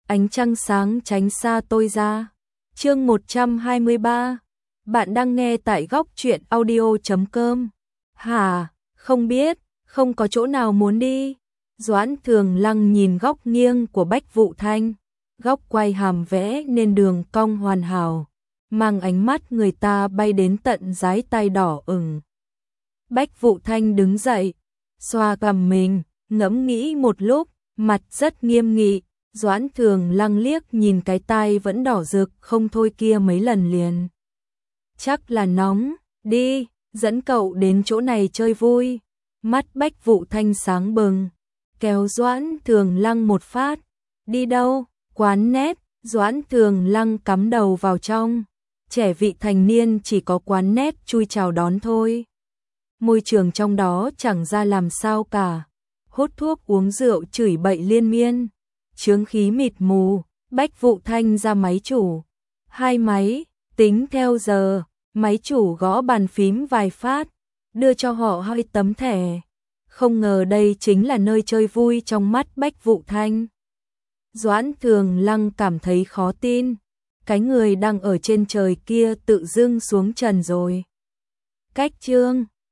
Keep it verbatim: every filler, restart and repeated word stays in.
ánh trăng sáng tránh xa tôi ra. Chương một trăm hai mươi ba. Bạn đang nghe tại góc truyện audio chấm com. Hả, không biết, không có chỗ nào muốn đi. Doãn Thường Lăng nhìn góc nghiêng của Bách Vụ Thanh, góc quay hàm vẽ nên đường cong hoàn hảo, mang ánh mắt người ta bay đến tận dái tay đỏ ửng. Bách Vụ Thanh đứng dậy, xoa cằm mình, ngẫm nghĩ một lúc, mặt rất nghiêm nghị. Doãn Thường Lăng liếc nhìn cái tai vẫn đỏ rực không thôi kia mấy lần liền. Chắc là nóng, đi, dẫn cậu đến chỗ này chơi vui. Mắt Bách Vụ Thanh sáng bừng, kéo Doãn Thường Lăng một phát. Đi đâu? Quán nét. Doãn Thường Lăng cắm đầu vào trong. Trẻ vị thành niên chỉ có quán nét chui chào đón thôi. Môi trường trong đó chẳng ra làm sao cả. Hút thuốc uống rượu chửi bậy liên miên. Chướng khí mịt mù. Bách Vụ Thanh ra máy chủ. Hai máy, tính theo giờ. Máy chủ gõ bàn phím vài phát, đưa cho họ hai tấm thẻ. Không ngờ đây chính là nơi chơi vui trong mắt Bách Vụ Thanh. Doãn Thường Lăng cảm thấy khó tin. Cái người đang ở trên trời kia tự dưng xuống trần rồi. Cách chương